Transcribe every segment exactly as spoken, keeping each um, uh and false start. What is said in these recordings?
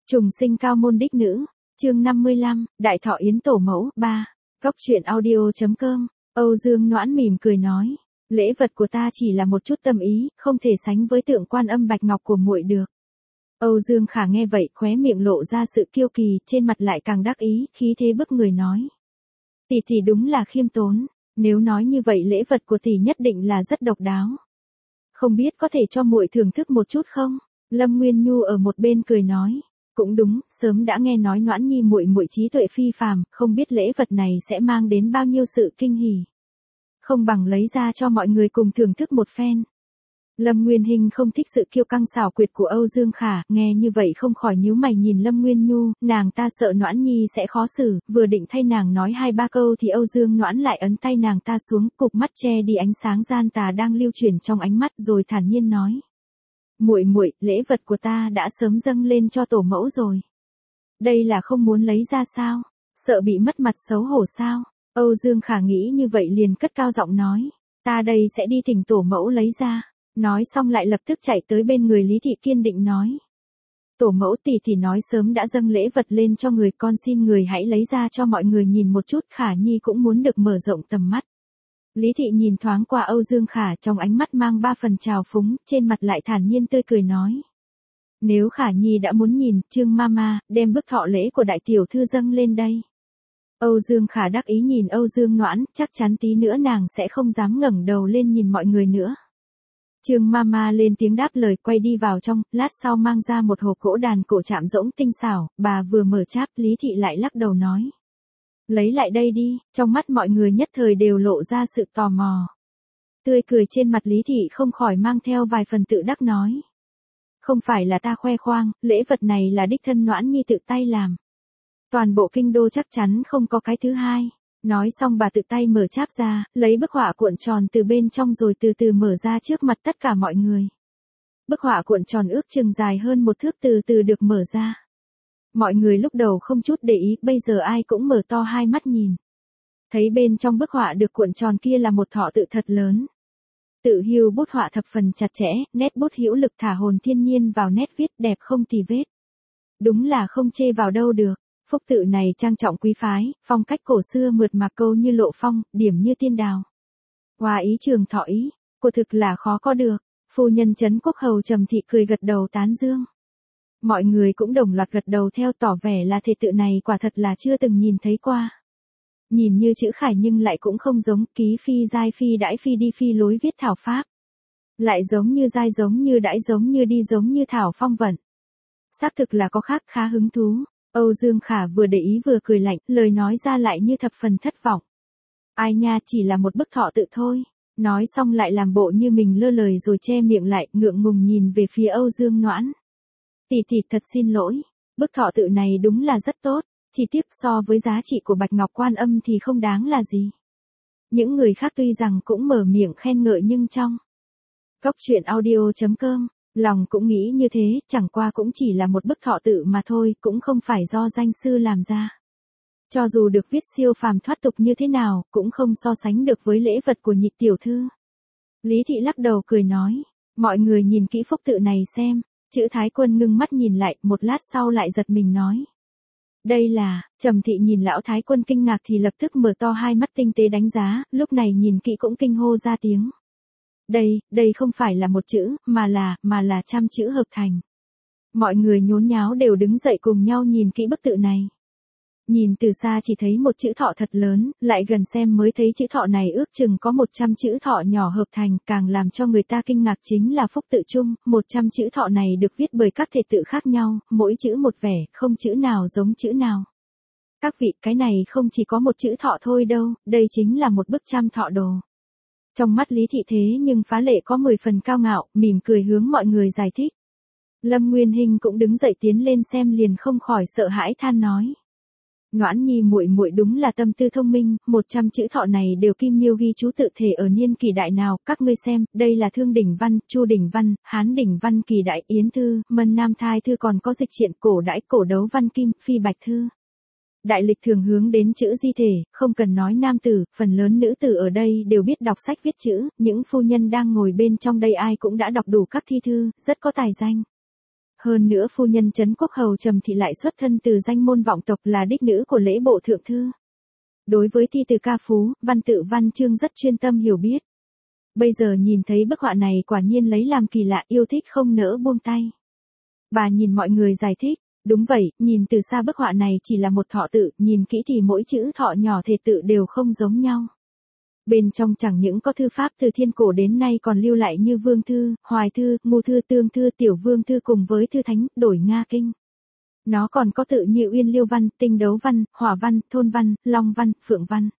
Trùng sinh cao môn đích nữ, chương năm mươi lăm, Đại thọ yến tổ mẫu, ba. Góc truyện audio.com, Âu Dương Noãn mỉm cười nói, lễ vật của ta chỉ là một chút tâm ý, không thể sánh với tượng Quan Âm bạch ngọc của muội được. Âu Dương Khả nghe vậy, khóe miệng lộ ra sự kiêu kỳ, trên mặt lại càng đắc ý, khí thế bức người nói. Tỷ tỷ đúng là khiêm tốn, nếu nói như vậy lễ vật của tỷ nhất định là rất độc đáo. Không biết có thể cho muội thưởng thức một chút không? Lâm Nguyên Nhu ở một bên cười nói, cũng đúng, sớm đã nghe nói Noãn Nhi muội muội trí tuệ phi phàm, không biết lễ vật này sẽ mang đến bao nhiêu sự kinh hỉ. Không bằng lấy ra cho mọi người cùng thưởng thức một phen. Lâm Nguyên Hinh không thích sự kiêu căng xảo quyệt của Âu Dương Khả, nghe như vậy không khỏi nhíu mày nhìn Lâm Nguyên Nhu, nàng ta sợ Noãn Nhi sẽ khó xử, vừa định thay nàng nói hai ba câu thì Âu Dương Noãn lại ấn tay nàng ta xuống, cục mắt che đi ánh sáng gian tà đang lưu chuyển trong ánh mắt, rồi thản nhiên nói: "Muội muội, lễ vật của ta đã sớm dâng lên cho tổ mẫu rồi. Đây là không muốn lấy ra sao? Sợ bị mất mặt xấu hổ sao?" Âu Dương Khả nghĩ như vậy liền cất cao giọng nói: "Ta đây sẽ đi thỉnh tổ mẫu lấy ra." Nói xong lại lập tức chạy tới bên người Lý Thị kiên định nói: "Tổ mẫu tỷ tỷ nói sớm đã dâng lễ vật lên cho người, con xin người hãy lấy ra cho mọi người nhìn một chút, Khả Nhi cũng muốn được mở rộng tầm mắt." Lý Thị nhìn thoáng qua Âu Dương Khả, trong ánh mắt mang ba phần trào phúng, trên mặt lại thản nhiên tươi cười nói: "Nếu Khả Nhi đã muốn nhìn, Trương Mama, đem bức thọ lễ của đại tiểu thư dâng lên đây." Âu Dương Khả đắc ý nhìn Âu Dương Noãn, chắc chắn tí nữa nàng sẽ không dám ngẩng đầu lên nhìn mọi người nữa. Trương Mama lên tiếng đáp lời, quay đi vào trong, lát sau mang ra một hộp gỗ đàn cổ chạm rỗng tinh xảo, bà vừa mở cháp, Lý Thị lại lắc đầu nói: "Lấy lại đây đi." Trong mắt mọi người nhất thời đều lộ ra sự tò mò. Tươi cười trên mặt Lý Thị không khỏi mang theo vài phần tự đắc nói: "Không phải là ta khoe khoang, lễ vật này là đích thân Noãn Nhi tự tay làm. Toàn bộ kinh đô chắc chắn không có cái thứ hai." Nói xong bà tự tay mở cháp ra, lấy bức họa cuộn tròn từ bên trong rồi từ từ mở ra trước mặt tất cả mọi người. Bức họa cuộn tròn ước chừng dài hơn một thước từ từ được mở ra. Mọi người lúc đầu không chút để ý, bây giờ ai cũng mở to hai mắt nhìn. Thấy bên trong bức họa được cuộn tròn kia là một thọ tự thật lớn. Tự hưu bút họa thập phần chặt chẽ, nét bút hữu lực thả hồn thiên nhiên vào nét viết, đẹp không tì vết. Đúng là không chê vào đâu được. Phúc tự này trang trọng quý phái, phong cách cổ xưa mượt mà, câu như lộ phong, điểm như tiên đào. Hoa ý trường thọ ý, quả thực là khó có được. Phu nhân Trấn Quốc Hầu Trầm Thị cười gật đầu tán dương. Mọi người cũng đồng loạt gật đầu theo, tỏ vẻ là thể tự này quả thật là chưa từng nhìn thấy qua. Nhìn như chữ khải nhưng lại cũng không giống, ký phi giai phi đãi phi đi phi lối viết thảo pháp. Lại giống như giai, giống như đãi, giống như đi, giống như thảo phong vận. Xác thực là có khác, khá hứng thú. Âu Dương Khả vừa để ý vừa cười lạnh, lời nói ra lại như thập phần thất vọng. Ai nha, chỉ là một bức thọ tự thôi. Nói xong lại làm bộ như mình lơ lời rồi che miệng lại, ngượng ngùng nhìn về phía Âu Dương Noãn. "Tỷ tỷ thật xin lỗi, bức thọ tự này đúng là rất tốt, chỉ tiếc so với giá trị của Bạch Ngọc Quan Âm thì không đáng là gì." Những người khác tuy rằng cũng mở miệng khen ngợi nhưng trong góc truyện audio.com, lòng cũng nghĩ như thế, chẳng qua cũng chỉ là một bức thọ tự mà thôi, cũng không phải do danh sư làm ra. Cho dù được viết siêu phàm thoát tục như thế nào, cũng không so sánh được với lễ vật của nhị tiểu thư. Lý Thị lắc đầu cười nói, mọi người nhìn kỹ phúc tự này xem, chữ Thái Quân ngưng mắt nhìn lại, một lát sau lại giật mình nói: "Đây là..." Trầm Thị nhìn lão Thái Quân kinh ngạc thì lập tức mở to hai mắt tinh tế đánh giá, lúc này nhìn kỹ cũng kinh hô ra tiếng. Đây, đây không phải là một chữ, mà là, mà là trăm chữ hợp thành. Mọi người nhốn nháo đều đứng dậy cùng nhau nhìn kỹ bức tự này. Nhìn từ xa chỉ thấy một chữ thọ thật lớn, lại gần xem mới thấy chữ thọ này ước chừng có một trăm chữ thọ nhỏ hợp thành, càng làm cho người ta kinh ngạc chính là phúc tự chung, một trăm chữ thọ này được viết bởi các thể tự khác nhau, mỗi chữ một vẻ, không chữ nào giống chữ nào. Các vị, cái này không chỉ có một chữ thọ thôi đâu, đây chính là một bức trăm thọ đồ. Trong mắt Lý Thị thế nhưng phá lệ có mười phần cao ngạo, mỉm cười hướng mọi người giải thích. Lâm Nguyên Hinh cũng đứng dậy tiến lên xem liền không khỏi sợ hãi than nói: "Noãn Nhi muội muội đúng là tâm tư thông minh, một trăm chữ thọ này đều kim miêu ghi chú tự thể ở niên kỳ đại nào, các ngươi xem, đây là Thương Đỉnh Văn, Chu Đỉnh Văn, Hán Đỉnh Văn kỳ đại, Yến Thư, Mân Nam Thai Thư, còn có dịch truyện cổ đãi, cổ đấu văn kim, phi bạch thư. Đại lịch thường hướng đến chữ di thể, không cần nói nam tử, phần lớn nữ tử ở đây đều biết đọc sách viết chữ, những phu nhân đang ngồi bên trong đây ai cũng đã đọc đủ các thi thư, rất có tài danh. Hơn nữa phu nhân Trấn Quốc Hầu Trầm Thị lại xuất thân từ danh môn vọng tộc, là đích nữ của lễ bộ thượng thư. Đối với thi từ ca phú, văn tự văn chương rất chuyên tâm hiểu biết. Bây giờ nhìn thấy bức họa này quả nhiên lấy làm kỳ lạ, yêu thích không nỡ buông tay. Bà nhìn mọi người giải thích, đúng vậy, nhìn từ xa bức họa này chỉ là một thọ tự, nhìn kỹ thì mỗi chữ thọ nhỏ thể tự đều không giống nhau. Bên trong chẳng những có thư pháp từ thiên cổ đến nay còn lưu lại như Vương Thư, Hoài Thư, Ngô Thư, Tương Thư, Tiểu Vương Thư cùng với Thư Thánh, Đổi Nga Kinh. Nó còn có tự như Uyên Liêu Văn, Tinh Đấu Văn, Hỏa Văn, Thôn Văn, Long Văn, Phượng Văn.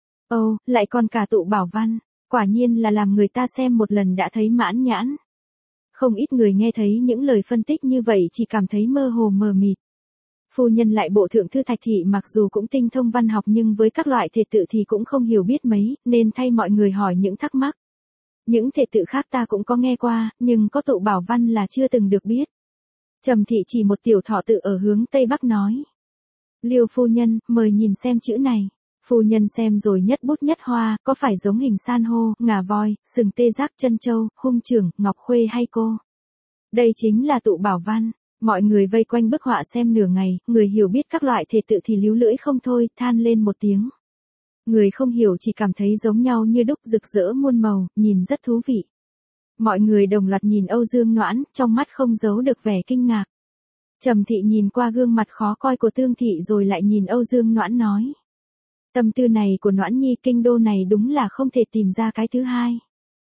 Ồ, lại còn cả tụ Bảo Văn, quả nhiên là làm người ta xem một lần đã thấy mãn nhãn. Không ít người nghe thấy những lời phân tích như vậy chỉ cảm thấy mơ hồ mờ mịt. Phu nhân lại bộ thượng thư Thạch Thị mặc dù cũng tinh thông văn học nhưng với các loại thể tự thì cũng không hiểu biết mấy, nên thay mọi người hỏi những thắc mắc. Những thể tự khác ta cũng có nghe qua, nhưng có tụ Bảo Văn là chưa từng được biết. Trầm Thị chỉ một tiểu thọ tự ở hướng Tây Bắc nói. Liêu phu nhân, mời nhìn xem chữ này. Phu nhân xem rồi nhất bút nhất hoa, có phải giống hình san hô, ngà voi, sừng tê giác, chân châu, hung trưởng, ngọc khuê hay cô? Đây chính là tụ Bảo Văn. Mọi người vây quanh bức họa xem nửa ngày, người hiểu biết các loại thể tự thì líu lưỡi không thôi, than lên một tiếng. Người không hiểu chỉ cảm thấy giống nhau như đúc, rực rỡ muôn màu, nhìn rất thú vị. Mọi người đồng loạt nhìn Âu Dương Noãn, trong mắt không giấu được vẻ kinh ngạc. Trầm Thị nhìn qua gương mặt khó coi của Tương Thị rồi lại nhìn Âu Dương Noãn nói. Tâm tư này của Noãn Nhi kinh đô này đúng là không thể tìm ra cái thứ hai.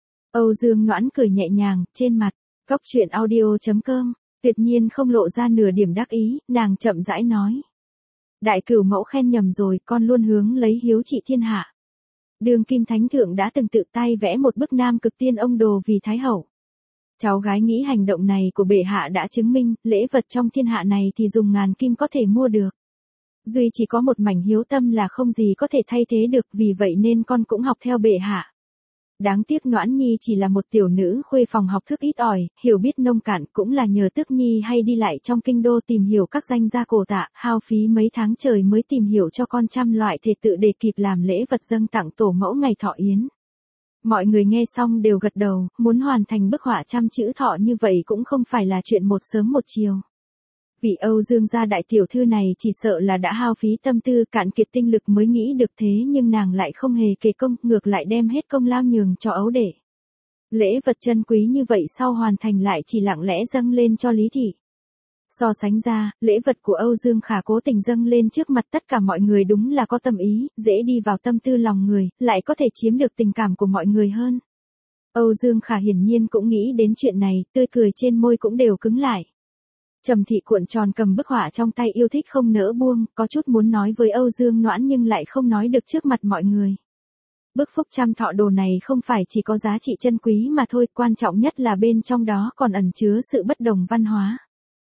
Âu Dương Noãn cười nhẹ nhàng, trên mặt, góc truyện audio chấm com, tuyệt nhiên không lộ ra nửa điểm đắc ý, nàng chậm rãi nói. Đại cửu mẫu khen nhầm rồi, con luôn hướng lấy hiếu trị thiên hạ. Đường Kim Thánh Thượng đã từng tự tay vẽ một bức nam cực tiên ông đồ vì Thái Hậu. Cháu gái nghĩ hành động này của bệ hạ đã chứng minh, lễ vật trong thiên hạ này thì dùng ngàn kim có thể mua được. Duy chỉ có một mảnh hiếu tâm là không gì có thể thay thế được, vì vậy nên con cũng học theo bệ hạ. Đáng tiếc Noãn Nhi chỉ là một tiểu nữ khuê phòng học thức ít ỏi, hiểu biết nông cạn, cũng là nhờ Tước Nhi hay đi lại trong kinh đô tìm hiểu các danh gia cổ tạ, hao phí mấy tháng trời mới tìm hiểu cho con trăm loại thể tự để kịp làm lễ vật dâng tặng tổ mẫu ngày thọ yến. Mọi người nghe xong đều gật đầu, muốn hoàn thành bức họa trăm chữ thọ như vậy cũng không phải là chuyện một sớm một chiều. Vị Âu Dương gia đại tiểu thư này chỉ sợ là đã hao phí tâm tư, cạn kiệt tinh lực mới nghĩ được thế, nhưng nàng lại không hề kể công, ngược lại đem hết công lao nhường cho ấu đệ. Lễ vật chân quý như vậy sau hoàn thành lại chỉ lặng lẽ dâng lên cho Lý Thị. So sánh ra, lễ vật của Âu Dương Khả cố tình dâng lên trước mặt tất cả mọi người đúng là có tâm ý, dễ đi vào tâm tư lòng người, lại có thể chiếm được tình cảm của mọi người hơn. Âu Dương Khả hiển nhiên cũng nghĩ đến chuyện này, tươi cười trên môi cũng đều cứng lại. Trầm Thị cuộn tròn cầm bức họa trong tay yêu thích không nỡ buông, có chút muốn nói với Âu Dương Noãn nhưng lại không nói được trước mặt mọi người. Bức phúc trăm thọ đồ này không phải chỉ có giá trị chân quý mà thôi, quan trọng nhất là bên trong đó còn ẩn chứa sự bất đồng văn hóa.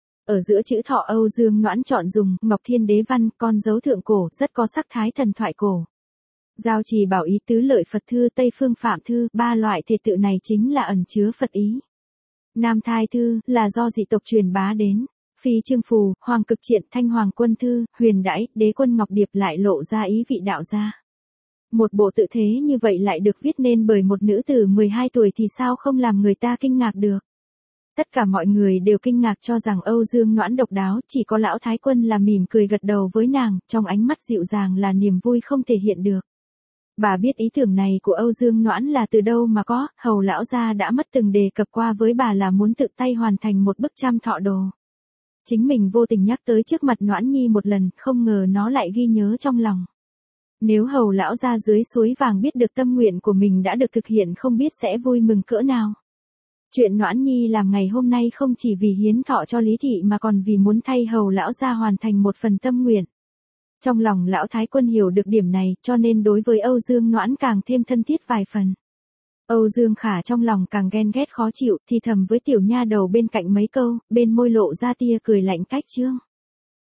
Ở giữa chữ thọ Âu Dương Noãn chọn dùng Ngọc Thiên Đế văn, con dấu thượng cổ, rất có sắc thái thần thoại cổ. Giao Trì Bảo Ý Tứ Lợi Phật Thư, Tây Phương Phạm Thư, ba loại thể tự này chính là ẩn chứa Phật ý. Nam Thai Thư, là do dị tộc truyền bá đến. Phi Trương Phù, Hoàng Cực Triện, Thanh Hoàng Quân Thư, Huyền Đãi, Đế Quân Ngọc Điệp lại lộ ra ý vị đạo gia. Một bộ tự thế như vậy lại được viết nên bởi một nữ tử mười hai tuổi thì sao không làm người ta kinh ngạc được. Tất cả mọi người đều kinh ngạc cho rằng Âu Dương Noãn độc đáo, chỉ có lão Thái Quân là mỉm cười gật đầu với nàng, trong ánh mắt dịu dàng là niềm vui không thể hiện được. Bà biết ý tưởng này của Âu Dương Noãn là từ đâu mà có, hầu lão gia đã mất từng đề cập qua với bà là muốn tự tay hoàn thành một bức trăm thọ đồ. Chính mình vô tình nhắc tới trước mặt Noãn Nhi một lần, không ngờ nó lại ghi nhớ trong lòng. Nếu hầu lão gia dưới suối vàng biết được tâm nguyện của mình đã được thực hiện không biết sẽ vui mừng cỡ nào. Chuyện Noãn Nhi làm ngày hôm nay không chỉ vì hiến thọ cho Lý Thị mà còn vì muốn thay hầu lão gia hoàn thành một phần tâm nguyện. Trong lòng lão Thái Quân hiểu được điểm này cho nên đối với Âu Dương Noãn càng thêm thân thiết vài phần. Âu Dương Khả trong lòng càng ghen ghét khó chịu, thì thầm với tiểu nha đầu bên cạnh mấy câu, bên môi lộ ra tia cười lạnh cách chương.